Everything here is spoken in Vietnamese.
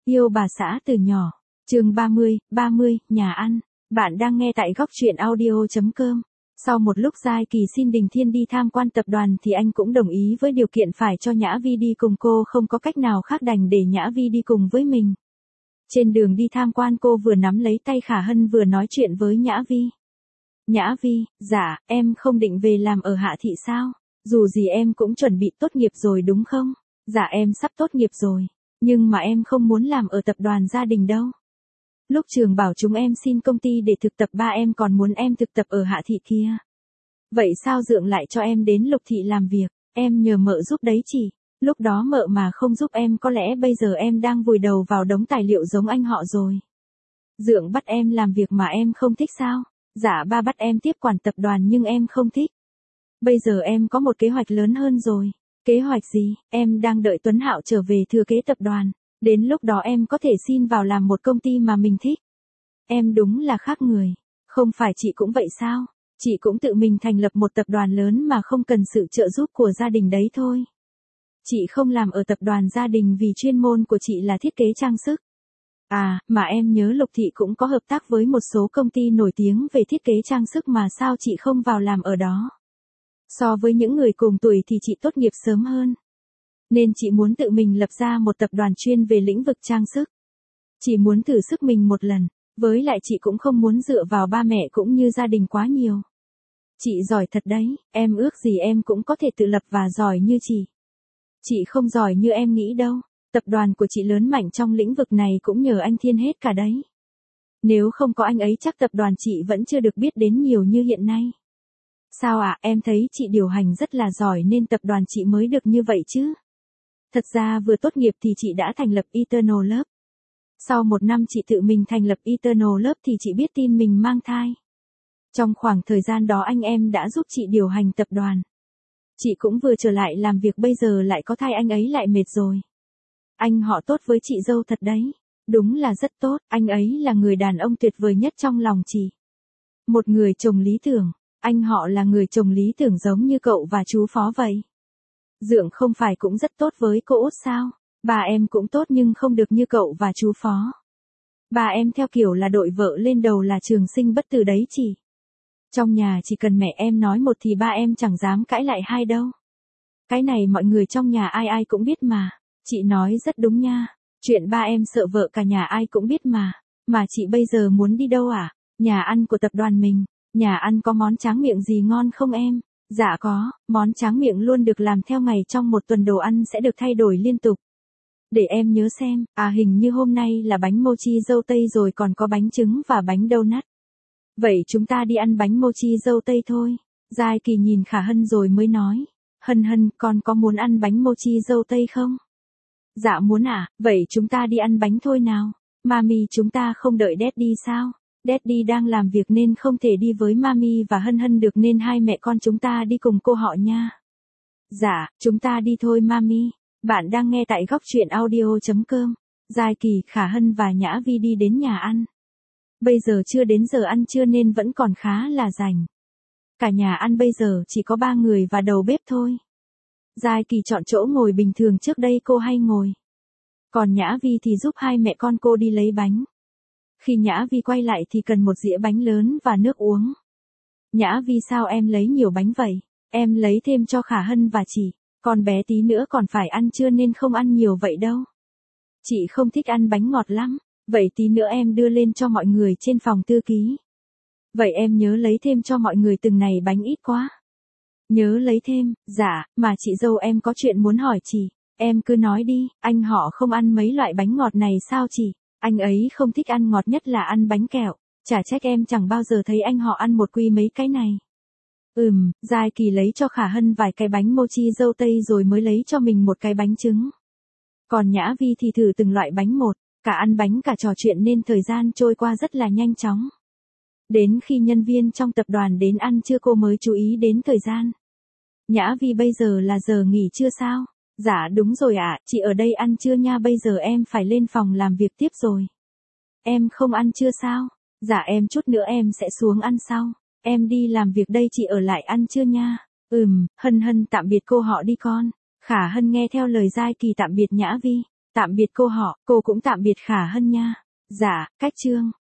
Yêu bà xã từ nhỏ. Chương 30, nhà ăn. Bạn đang nghe tại góc truyện audio.com. Sau một lúc Giai Kỳ xin Đình Thiên đi tham quan tập đoàn thì anh cũng đồng ý với điều kiện phải cho Nhã Vi đi cùng cô, không có cách nào khác đành để Nhã Vi đi cùng với mình. Trên đường đi tham quan cô vừa nắm lấy tay Khả Hân vừa nói chuyện với Nhã Vi. Nhã Vi, dạ, em không định về làm ở Hạ Thị sao? Dù gì em cũng chuẩn bị tốt nghiệp rồi đúng không? Dạ em sắp tốt nghiệp rồi. Nhưng mà em không muốn làm ở tập đoàn gia đình đâu. Lúc trường bảo chúng em xin công ty để thực tập, ba em còn muốn em thực tập ở Hạ Thị kia. Vậy sao Dượng lại cho em đến Lục Thị làm việc? Em nhờ mợ giúp đấy chị. Lúc đó mợ mà không giúp em có lẽ bây giờ em đang vùi đầu vào đống tài liệu giống anh họ rồi. Dượng bắt em làm việc mà em không thích sao? Dạ ba bắt em tiếp quản tập đoàn nhưng em không thích. Bây giờ em có một kế hoạch lớn hơn rồi. Kế hoạch gì? Em đang đợi Tuấn Hạo trở về thừa kế tập đoàn. Đến lúc đó em có thể xin vào làm một công ty mà mình thích. Em đúng là khác người. Không phải chị cũng vậy sao? Chị cũng tự mình thành lập một tập đoàn lớn mà không cần sự trợ giúp của gia đình đấy thôi. Chị không làm ở tập đoàn gia đình vì chuyên môn của chị là thiết kế trang sức. À, mà em nhớ Lục Thị cũng có hợp tác với một số công ty nổi tiếng về thiết kế trang sức mà sao chị không vào làm ở đó? So với những người cùng tuổi thì chị tốt nghiệp sớm hơn. Nên chị muốn tự mình lập ra một tập đoàn chuyên về lĩnh vực trang sức. Chị muốn thử sức mình một lần, với lại chị cũng không muốn dựa vào ba mẹ cũng như gia đình quá nhiều. Chị giỏi thật đấy, em ước gì em cũng có thể tự lập và giỏi như chị. Chị không giỏi như em nghĩ đâu, tập đoàn của chị lớn mạnh trong lĩnh vực này cũng nhờ anh Thiên hết cả đấy. Nếu không có anh ấy chắc tập đoàn chị vẫn chưa được biết đến nhiều như hiện nay. Sao ạ, em thấy chị điều hành rất là giỏi nên tập đoàn chị mới được như vậy chứ. Thật ra vừa tốt nghiệp thì chị đã thành lập Eternal Love. Sau một năm chị tự mình thành lập Eternal Love thì chị biết tin mình mang thai. Trong khoảng thời gian đó anh em đã giúp chị điều hành tập đoàn. Chị cũng vừa trở lại làm việc bây giờ lại có thai, anh ấy lại mệt rồi. Anh họ tốt với chị dâu thật đấy. Đúng là rất tốt, anh ấy là người đàn ông tuyệt vời nhất trong lòng chị. Một người chồng lý tưởng, anh họ là người chồng lý tưởng giống như cậu và chú Phó vậy. Dượng không phải cũng rất tốt với cô Út sao? Bà em cũng tốt nhưng không được như cậu và chú Phó. Bà em theo kiểu là đội vợ lên đầu là trường sinh bất tử đấy chị. Trong nhà chỉ cần mẹ em nói một thì ba em chẳng dám cãi lại hai đâu. Cái này mọi người trong nhà ai ai cũng biết mà. Chị nói rất đúng nha. Chuyện ba em sợ vợ cả nhà ai cũng biết mà. Mà chị bây giờ muốn đi đâu à? Nhà ăn của tập đoàn mình. Nhà ăn có món tráng miệng gì ngon không em? Dạ có, món tráng miệng luôn được làm theo ngày, trong một tuần đồ ăn sẽ được thay đổi liên tục. Để em nhớ xem, hình như hôm nay là bánh mochi dâu tây rồi còn có bánh trứng và bánh donut. Vậy chúng ta đi ăn bánh mochi dâu tây thôi. Giai Kỳ nhìn Khả Hân rồi mới nói. Hân Hân, con có muốn ăn bánh mochi dâu tây không? Dạ muốn à, vậy chúng ta đi ăn bánh thôi nào. Mami chúng ta không đợi Daddy sao? Daddy đang làm việc nên không thể đi với Mami và Hân Hân được nên hai mẹ con chúng ta đi cùng cô họ nha. Dạ, chúng ta đi thôi Mami. Bạn đang nghe tại góc truyện audio.com. Giai Kỳ, Khả Hân và Nhã Vi đi đến nhà ăn. Bây giờ chưa đến giờ ăn trưa nên vẫn còn khá là rảnh. Cả nhà ăn bây giờ chỉ có 3 người và đầu bếp thôi. Giai Kỳ chọn chỗ ngồi bình thường trước đây cô hay ngồi. Còn Nhã Vi thì giúp hai mẹ con cô đi lấy bánh. Khi Nhã Vi quay lại thì cần một dĩa bánh lớn và nước uống. Nhã Vi sao em lấy nhiều bánh vậy? Em lấy thêm cho Khả Hân và chị. Con bé tí nữa còn phải ăn trưa nên không ăn nhiều vậy đâu. Chị không thích ăn bánh ngọt lắm. Vậy tí nữa em đưa lên cho mọi người trên phòng thư ký. Vậy em nhớ lấy thêm cho mọi người từng này bánh ít quá. Nhớ lấy thêm, dạ, mà chị dâu em có chuyện muốn hỏi chị. Em cứ nói đi, anh họ không ăn mấy loại bánh ngọt này sao chị? Anh ấy không thích ăn ngọt nhất là ăn bánh kẹo. Chả trách em chẳng bao giờ thấy anh họ ăn một quy mấy cái này. Giai Kỳ lấy cho Khả Hân vài cái bánh mochi dâu tây rồi mới lấy cho mình một cái bánh trứng. Còn Nhã Vi thì thử từng loại bánh một, cả ăn bánh cả trò chuyện nên thời gian trôi qua rất là nhanh chóng. Đến khi nhân viên trong tập đoàn đến ăn trưa cô mới chú ý đến thời gian. Nhã Vi bây giờ là giờ nghỉ trưa sao? Dạ đúng rồi ạ, chị ở đây ăn trưa nha, bây giờ em phải lên phòng làm việc tiếp rồi. Em không ăn trưa sao? Dạ em chút nữa em sẽ xuống ăn sau. Em đi làm việc đây, chị ở lại ăn trưa nha. Hân Hân tạm biệt cô họ đi con. Khả Hân nghe theo lời Giai Kỳ tạm biệt Nhã Vi. Tạm biệt cô họ, cô cũng tạm biệt Khả Hân nha. Dạ, cách chương.